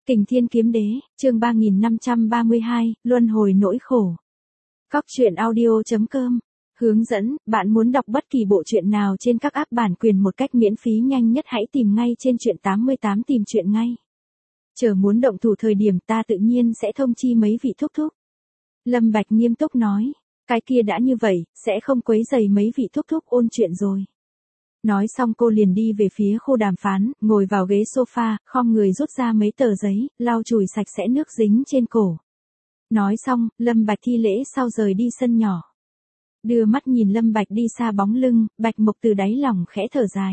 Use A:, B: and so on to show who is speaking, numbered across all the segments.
A: Kình Thiên Kiếm Đế, chương 3532, Luân hồi nỗi khổ. Cóc truyện audio.com. Hướng dẫn, bạn muốn đọc bất kỳ bộ truyện nào trên các app bản quyền một cách miễn phí nhanh nhất hãy tìm ngay trên truyện 88 tìm truyện ngay. Chờ muốn động thủ thời điểm ta tự nhiên sẽ thông chi mấy vị thúc thúc. Lâm Bạch nghiêm túc nói, cái kia đã như vậy, sẽ không quấy rầy mấy vị thúc thúc ôn chuyện rồi. Nói xong cô liền đi về phía khu đàm phán, ngồi vào ghế sofa, khom người rút ra mấy tờ giấy, lau chùi sạch sẽ nước dính trên cổ. Nói xong, Lâm Bạch thi lễ sau rời đi sân nhỏ. Đưa mắt nhìn Lâm Bạch đi xa bóng lưng, Bạch Mộc từ đáy lòng khẽ thở dài.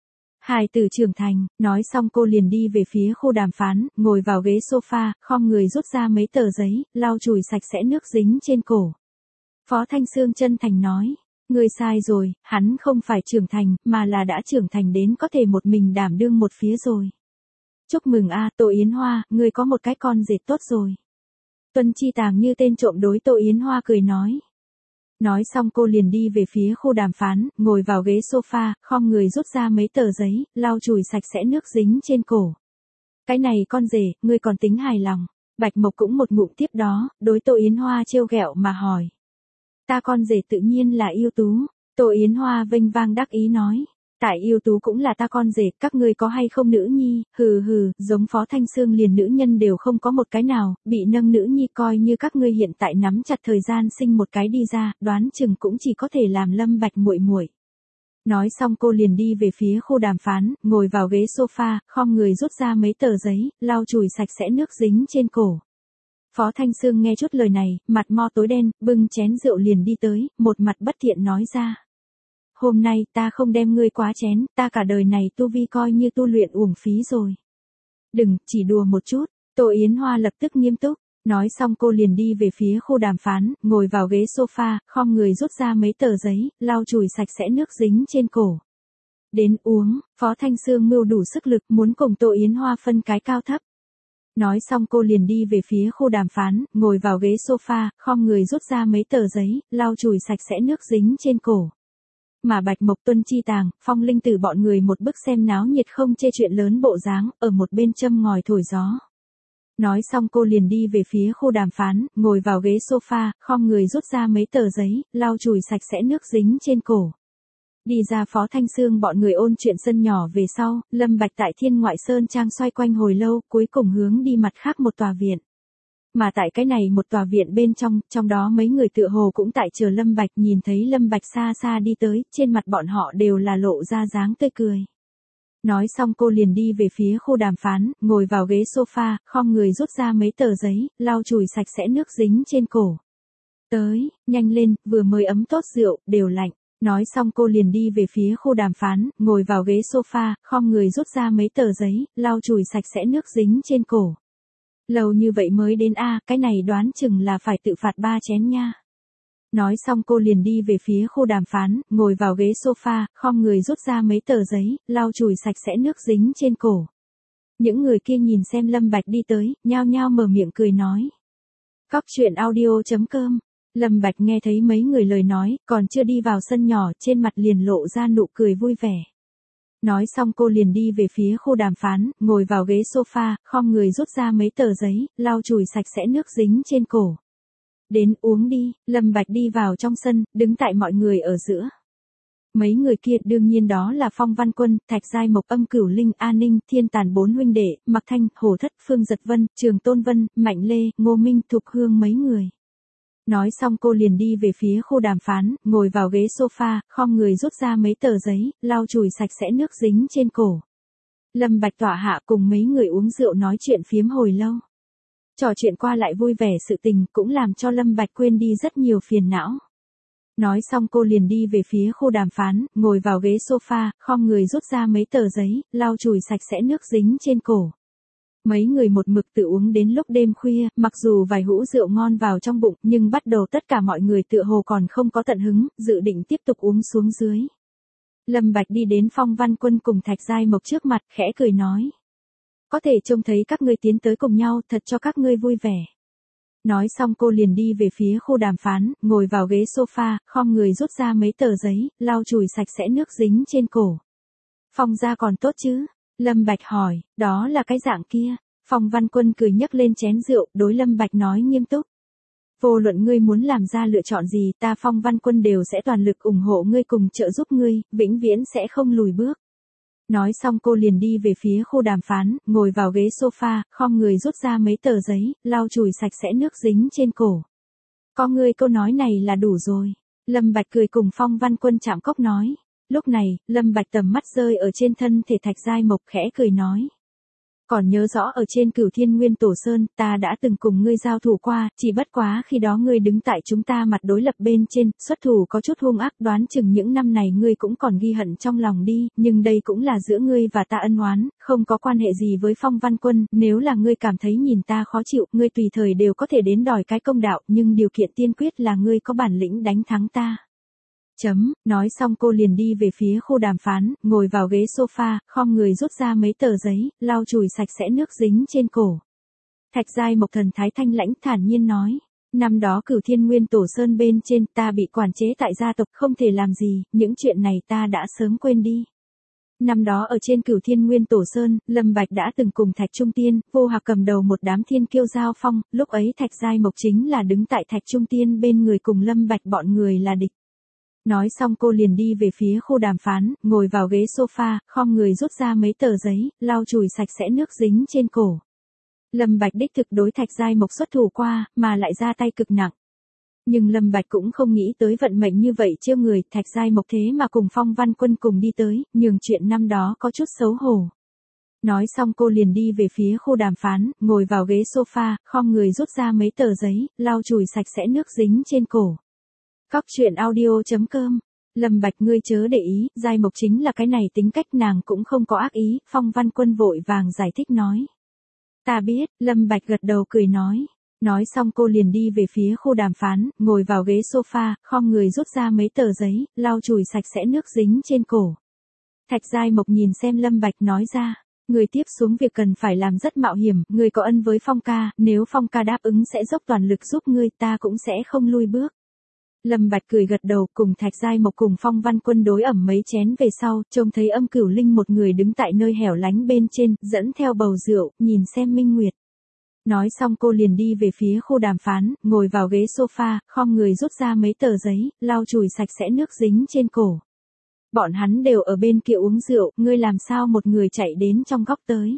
A: Hài tử trưởng thành, nói xong cô liền đi về phía khu đàm phán, ngồi vào ghế sofa, khom người rút ra mấy tờ giấy, lau chùi sạch sẽ nước dính trên cổ. Phó Thanh Sương chân thành nói. Ngươi sai rồi, hắn không phải trưởng thành, mà là đã trưởng thành đến có thể một mình đảm đương một phía rồi. Chúc mừng a, Tô Yến Hoa, ngươi có một cái con rể tốt rồi. Tuân Chi Tàng như tên trộm đối Tô Yến Hoa cười nói. Nói xong cô liền đi về phía khu đàm phán, ngồi vào ghế sofa, khom người rút ra mấy tờ giấy, lau chùi sạch sẽ nước dính trên cổ. Cái này con rể, ngươi còn tính hài lòng. Bạch Mộc cũng một ngụm tiếp đó, đối Tô Yến Hoa trêu ghẹo mà hỏi. Ta con rể tự nhiên là ưu tú, Tô Yến Hoa vênh vang đắc ý nói. Tại ưu tú cũng là ta con rể, các ngươi có hay không nữ nhi, hừ hừ, giống Phó Thanh Sương liền nữ nhân đều không có một cái nào, bị nâng nữ nhi coi như các ngươi hiện tại nắm chặt thời gian sinh một cái đi ra, đoán chừng cũng chỉ có thể làm Lâm Bạch muội muội. Nói xong cô liền đi về phía khu đàm phán, ngồi vào ghế sofa, khom người rút ra mấy tờ giấy, lau chùi sạch sẽ nước dính trên cổ. Phó Thanh Sương nghe chút lời này, mặt mo tối đen, bưng chén rượu liền đi tới, một mặt bất thiện nói ra. Hôm nay ta không đem ngươi quá chén, ta cả đời này tu vi coi như tu luyện uổng phí rồi. Đừng, chỉ đùa một chút, Tô Yến Hoa lập tức nghiêm túc, nói xong cô liền đi về phía khu đàm phán, ngồi vào ghế sofa, khom người rút ra mấy tờ giấy, lau chùi sạch sẽ nước dính trên cổ. Đến uống, Phó Thanh Sương mưu đủ sức lực muốn cùng Tô Yến Hoa phân cái cao thấp. Nói xong cô liền đi về phía khu đàm phán, ngồi vào ghế sofa, khom người rút ra mấy tờ giấy, lau chùi sạch sẽ nước dính trên cổ. Mà Bạch Mộc Tuân Chi Tàng, Phong Linh Tử bọn người một bức xem náo nhiệt không chê chuyện lớn bộ dáng, ở một bên châm ngòi thổi gió. Nói xong cô liền đi về phía khu đàm phán, ngồi vào ghế sofa, khom người rút ra mấy tờ giấy, lau chùi sạch sẽ nước dính trên cổ. Đi ra Phó Thanh Sương bọn người ôn chuyện sân nhỏ về sau, Lâm Bạch tại Thiên Ngoại Sơn Trang xoay quanh hồi lâu, cuối cùng hướng đi mặt khác một tòa viện. Mà tại cái này một tòa viện bên trong đó mấy người tựa hồ cũng tại chờ Lâm Bạch, nhìn thấy Lâm Bạch xa xa đi tới, trên mặt bọn họ đều là lộ ra dáng tươi cười. Nói xong cô liền đi về phía khu đàm phán, ngồi vào ghế sofa, khom người rút ra mấy tờ giấy, lau chùi sạch sẽ nước dính trên cổ. Tới, nhanh lên, vừa mới ấm tốt rượu, đều lạnh. Nói xong cô liền đi về phía khu đàm phán, ngồi vào ghế sofa, khom người rút ra mấy tờ giấy, lau chùi sạch sẽ nước dính trên cổ. Lâu như vậy mới đến a, cái này đoán chừng là phải tự phạt 3 chén nha. Nói xong cô liền đi về phía khu đàm phán, ngồi vào ghế sofa, khom người rút ra mấy tờ giấy, lau chùi sạch sẽ nước dính trên cổ. Những người kia nhìn xem Lâm Bạch đi tới, nhao nhao mở miệng cười nói. Cóc truyện audio.com. Lâm Bạch nghe thấy mấy người lời nói, còn chưa đi vào sân nhỏ, trên mặt liền lộ ra nụ cười vui vẻ. Nói xong cô liền đi về phía khu đàm phán, ngồi vào ghế sofa, khom người rút ra mấy tờ giấy, lau chùi sạch sẽ nước dính trên cổ. Đến uống đi, Lâm Bạch đi vào trong sân, đứng tại mọi người ở giữa. Mấy người kia đương nhiên đó là Phong Văn Quân, Thạch Giai Mộc, Âm Cửu Linh, A Ninh, Thiên Tàn bốn huynh đệ, Mặc Thanh, Hồ Thất, Phương Giật Vân, Trường Tôn Vân, Mạnh Lê, Ngô Minh, Thục Hương mấy người. Nói xong cô liền đi về phía khu đàm phán, ngồi vào ghế sofa, khom người rút ra mấy tờ giấy, lau chùi sạch sẽ nước dính trên cổ. Lâm Bạch tọa hạ cùng mấy người uống rượu nói chuyện phiếm hồi lâu. Trò chuyện qua lại vui vẻ sự tình cũng làm cho Lâm Bạch quên đi rất nhiều phiền não. Nói xong cô liền đi về phía khu đàm phán, ngồi vào ghế sofa, khom người rút ra mấy tờ giấy, lau chùi sạch sẽ nước dính trên cổ. Mấy người một mực tự uống đến lúc đêm khuya, mặc dù vài hũ rượu ngon vào trong bụng, nhưng bắt đầu tất cả mọi người tựa hồ còn không có tận hứng, dự định tiếp tục uống xuống dưới. Lâm Bạch đi đến Phong Văn Quân cùng Thạch Giai Mộc trước mặt, khẽ cười nói. Có thể trông thấy các ngươi tiến tới cùng nhau, thật cho các ngươi vui vẻ. Nói xong cô liền đi về phía khu đàm phán, ngồi vào ghế sofa, khom người rút ra mấy tờ giấy, lau chùi sạch sẽ nước dính trên cổ. Phong gia còn tốt chứ? Lâm Bạch hỏi, đó là cái dạng kia. Phong Văn Quân cười nhấc lên chén rượu, đối Lâm Bạch nói nghiêm túc. Vô luận ngươi muốn làm ra lựa chọn gì, ta Phong Văn Quân đều sẽ toàn lực ủng hộ ngươi cùng trợ giúp ngươi, vĩnh viễn sẽ không lùi bước. Nói xong cô liền đi về phía khu đàm phán, ngồi vào ghế sofa, khom người rút ra mấy tờ giấy, lau chùi sạch sẽ nước dính trên cổ. Có ngươi câu nói này là đủ rồi. Lâm Bạch cười cùng Phong Văn Quân chạm cốc nói. Lúc này, Lâm Bạch tầm mắt rơi ở trên thân thể Thạch Giai Mộc khẽ cười nói. Còn nhớ rõ ở trên Cửu Thiên Nguyên Tổ Sơn, ta đã từng cùng ngươi giao thủ qua, chỉ bất quá khi đó ngươi đứng tại chúng ta mặt đối lập bên trên, xuất thủ có chút hung ác, đoán chừng những năm này ngươi cũng còn ghi hận trong lòng đi, nhưng đây cũng là giữa ngươi và ta ân oán, không có quan hệ gì với Phong Văn Quân, nếu là ngươi cảm thấy nhìn ta khó chịu, ngươi tùy thời đều có thể đến đòi cái công đạo, nhưng điều kiện tiên quyết là ngươi có bản lĩnh đánh thắng ta. Nói xong cô liền đi về phía khu đàm phán, ngồi vào ghế sofa, khom người rút ra mấy tờ giấy, lau chùi sạch sẽ nước dính trên cổ. Thạch Giai Mộc thần thái thanh lãnh thản nhiên nói. Năm đó Cửu Thiên Nguyên Tổ Sơn bên trên ta bị quản chế tại gia tộc không thể làm gì, những chuyện này ta đã sớm quên đi. Năm đó ở trên Cửu Thiên Nguyên Tổ Sơn, Lâm Bạch đã từng cùng Thạch Trung Tiên, Vô Hạc cầm đầu một đám thiên kiêu giao phong, lúc ấy Thạch Giai Mộc chính là đứng tại Thạch Trung Tiên bên người cùng Lâm Bạch bọn người là địch. Nói xong cô liền đi về phía khu đàm phán, ngồi vào ghế sofa, khom người rút ra mấy tờ giấy, lau chùi sạch sẽ nước dính trên cổ. Lâm Bạch đích thực đối Thạch Giai Mộc xuất thủ qua, mà lại ra tay cực nặng. Nhưng Lâm Bạch cũng không nghĩ tới vận mệnh như vậy trêu người, Thạch Giai Mộc thế mà cùng Phong Văn Quân cùng đi tới, nhường chuyện năm đó có chút xấu hổ. Nói xong cô liền đi về phía khu đàm phán, ngồi vào ghế sofa, khom người rút ra mấy tờ giấy, lau chùi sạch sẽ nước dính trên cổ. Cóc truyện audio.com. Lâm Bạch ngươi chớ để ý, Giai Mộc chính là cái này tính cách, nàng cũng không có ác ý, Phong Văn Quân vội vàng giải thích nói. Ta biết, Lâm Bạch gật đầu cười nói. Nói xong cô liền đi về phía khu đàm phán, ngồi vào ghế sofa, khom người rút ra mấy tờ giấy, lau chùi sạch sẽ nước dính trên cổ. Thạch Giai Mộc nhìn xem Lâm Bạch nói ra. Người tiếp xuống việc cần phải làm rất mạo hiểm, người có ân với Phong ca, nếu Phong ca đáp ứng sẽ dốc toàn lực giúp ngươi, ta cũng sẽ không lui bước. Lâm Bạch cười gật đầu, cùng Thạch Giai Mộc cùng Phong Văn Quân đối ẩm mấy chén về sau, trông thấy Âm Cửu Linh một người đứng tại nơi hẻo lánh bên trên, dẫn theo bầu rượu, nhìn xem Minh Nguyệt. Nói xong cô liền đi về phía khu đàm phán, ngồi vào ghế sofa, khom người rút ra mấy tờ giấy, lau chùi sạch sẽ nước dính trên cổ. Bọn hắn đều ở bên kia uống rượu, ngươi làm sao một người chạy đến trong góc tới.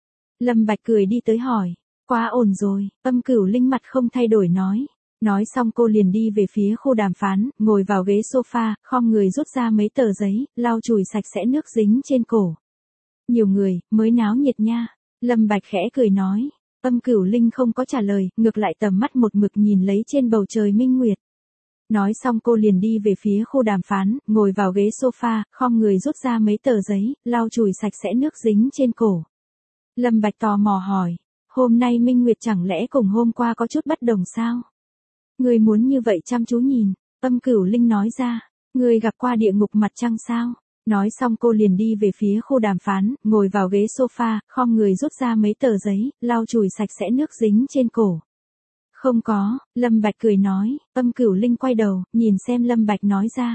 A: Lâm Bạch cười đi tới hỏi, quá ổn rồi, Âm Cửu Linh mặt không thay đổi nói. Nói xong cô liền đi về phía khu đàm phán, ngồi vào ghế sofa, khom người rút ra mấy tờ giấy, lau chùi sạch sẽ nước dính trên cổ. Nhiều người, mới náo nhiệt nha. Lâm Bạch khẽ cười nói. Âm Cửu Linh không có trả lời, ngược lại tầm mắt một mực nhìn lấy trên bầu trời minh nguyệt. Nói xong cô liền đi về phía khu đàm phán, ngồi vào ghế sofa, khom người rút ra mấy tờ giấy, lau chùi sạch sẽ nước dính trên cổ. Lâm Bạch tò mò hỏi, hôm nay minh nguyệt chẳng lẽ cùng hôm qua có chút bất đồng sao? Ngươi muốn như vậy chăm chú nhìn, Âm Cửu Linh nói ra, ngươi gặp qua địa ngục mặt trăng sao? Nói xong cô liền đi về phía khu đàm phán, ngồi vào ghế sofa, khom người rút ra mấy tờ giấy, lau chùi sạch sẽ nước dính trên cổ. Không có, Lâm Bạch cười nói, Âm Cửu Linh quay đầu, nhìn xem Lâm Bạch nói ra.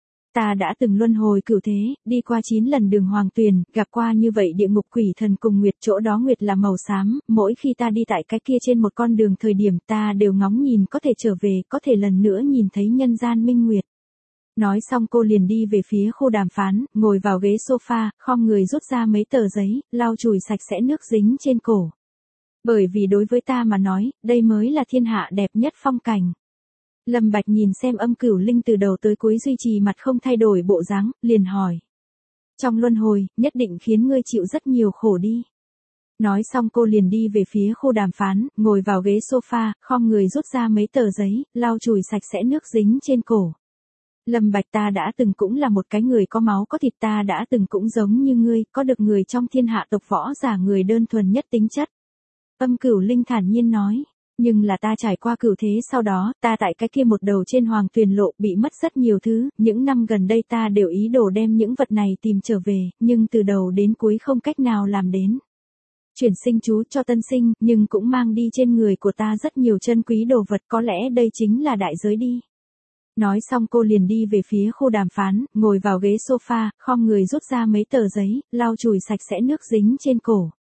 A: Ta đã từng luân hồi cửu thế, đi qua 9 lần đường hoàng tuyền, gặp qua như vậy địa ngục quỷ thần cùng nguyệt, chỗ đó nguyệt là màu xám, mỗi khi ta đi tại cái kia trên một con đường thời điểm ta đều ngóng nhìn có thể trở về, có thể lần nữa nhìn thấy nhân gian minh nguyệt. Nói xong cô liền đi về phía khu đàm phán, ngồi vào ghế sofa, khom người rút ra mấy tờ giấy, lau chùi sạch sẽ nước dính trên cổ. Bởi vì đối với ta mà nói, đây mới là thiên hạ đẹp nhất phong cảnh. Lâm Bạch nhìn xem Âm Cửu Linh từ đầu tới cuối duy trì mặt không thay đổi bộ dáng, liền hỏi. Trong luân hồi, nhất định khiến ngươi chịu rất nhiều khổ đi. Nói xong cô liền đi về phía khu đàm phán, ngồi vào ghế sofa, khom người rút ra mấy tờ giấy, lau chùi sạch sẽ nước dính trên cổ. Lâm Bạch ta đã từng cũng là một cái người có máu có thịt, ta đã từng cũng giống như ngươi, có được người trong thiên hạ tộc võ giả người đơn thuần nhất tính chất. Âm Cửu Linh thản nhiên nói. Nhưng là ta trải qua cửu thế sau đó, ta tại cái kia một đầu trên hoàng tuyền lộ bị mất rất nhiều thứ, những năm gần đây ta đều ý đồ đem những vật này tìm trở về, nhưng từ đầu đến cuối không cách nào làm đến. Chuyển sinh chú cho tân sinh, nhưng cũng mang đi trên người của ta rất nhiều chân quý đồ vật, có lẽ đây chính là đại giới đi. Nói xong cô liền đi về phía khu đàm phán, ngồi vào ghế sofa, khom người rút ra mấy tờ giấy, lau chùi sạch sẽ nước dính trên cổ.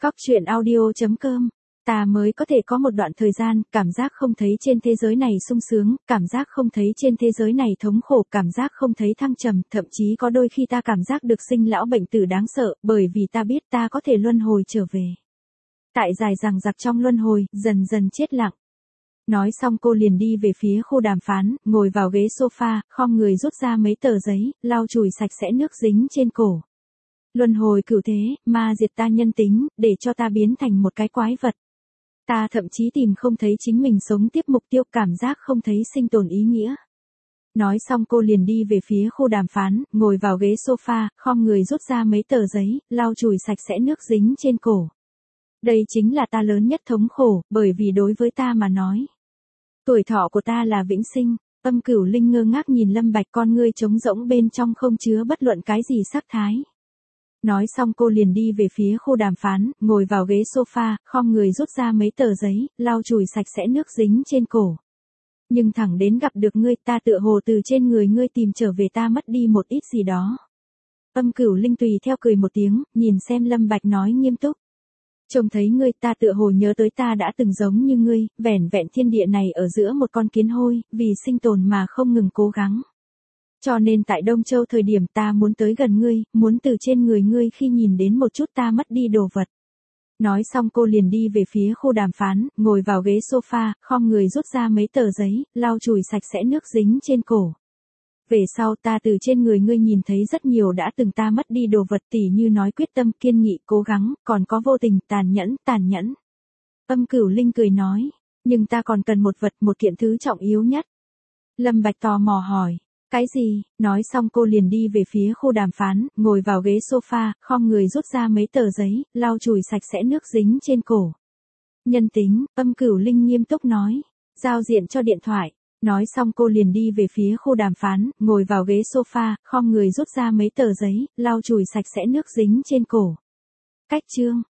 A: Cóc truyện audio.com. Ta mới có thể có một đoạn thời gian, cảm giác không thấy trên thế giới này sung sướng, cảm giác không thấy trên thế giới này thống khổ, cảm giác không thấy thăng trầm, thậm chí có đôi khi ta cảm giác được sinh lão bệnh tử đáng sợ, bởi vì ta biết ta có thể luân hồi trở về. Tại dài dằng dặc trong luân hồi, dần dần chết lặng. Nói xong cô liền đi về phía khu đàm phán, ngồi vào ghế sofa, khom người rút ra mấy tờ giấy, lau chùi sạch sẽ nước dính trên cổ. Luân hồi cửu thế, ma diệt ta nhân tính, để cho ta biến thành một cái quái vật. Ta thậm chí tìm không thấy chính mình sống tiếp mục tiêu, cảm giác không thấy sinh tồn ý nghĩa. Nói xong cô liền đi về phía khu đàm phán, ngồi vào ghế sofa, khom người rút ra mấy tờ giấy, lau chùi sạch sẽ nước dính trên cổ. Đây chính là ta lớn nhất thống khổ, bởi vì đối với ta mà nói, tuổi thọ của ta là vĩnh sinh. Âm Cửu Linh ngơ ngác nhìn Lâm Bạch, con ngươi trống rỗng bên trong không chứa bất luận cái gì sắc thái. Nói xong cô liền đi về phía khu đàm phán, ngồi vào ghế sofa, khom người rút ra mấy tờ giấy, lau chùi sạch sẽ nước dính trên cổ. Nhưng thẳng đến gặp được ngươi, ta tựa hồ từ trên người ngươi tìm trở về ta mất đi một ít gì đó. Âm Cửu Linh tùy theo cười một tiếng, nhìn xem Lâm Bạch nói nghiêm túc. Trông thấy ngươi, ta tựa hồ nhớ tới ta đã từng giống như ngươi, vẻn vẹn thiên địa này ở giữa một con kiến hôi, vì sinh tồn mà không ngừng cố gắng. Cho nên tại Đông Châu thời điểm ta muốn tới gần ngươi, muốn từ trên người ngươi khi nhìn đến một chút ta mất đi đồ vật. Nói xong cô liền đi về phía khu đàm phán, ngồi vào ghế sofa, khom người rút ra mấy tờ giấy, lau chùi sạch sẽ nước dính trên cổ. Về sau ta từ trên người ngươi nhìn thấy rất nhiều đã từng ta mất đi đồ vật, tỉ như nói quyết tâm, kiên nghị, cố gắng, còn có vô tình, tàn nhẫn. Âm Cửu Linh cười nói, nhưng ta còn cần một vật, một kiện thứ trọng yếu nhất. Lâm Bạch tò mò hỏi, cái gì? Nói xong cô liền đi về phía khu đàm phán, ngồi vào ghế sofa, khom người rút ra mấy tờ giấy, lau chùi sạch sẽ nước dính trên cổ. Nhân tính, Âm Cửu Linh nghiêm túc nói, giao diện cho điện thoại. Nói xong cô liền đi về phía khu đàm phán, ngồi vào ghế sofa, khom người rút ra mấy tờ giấy, lau chùi sạch sẽ nước dính trên cổ. Cách chương.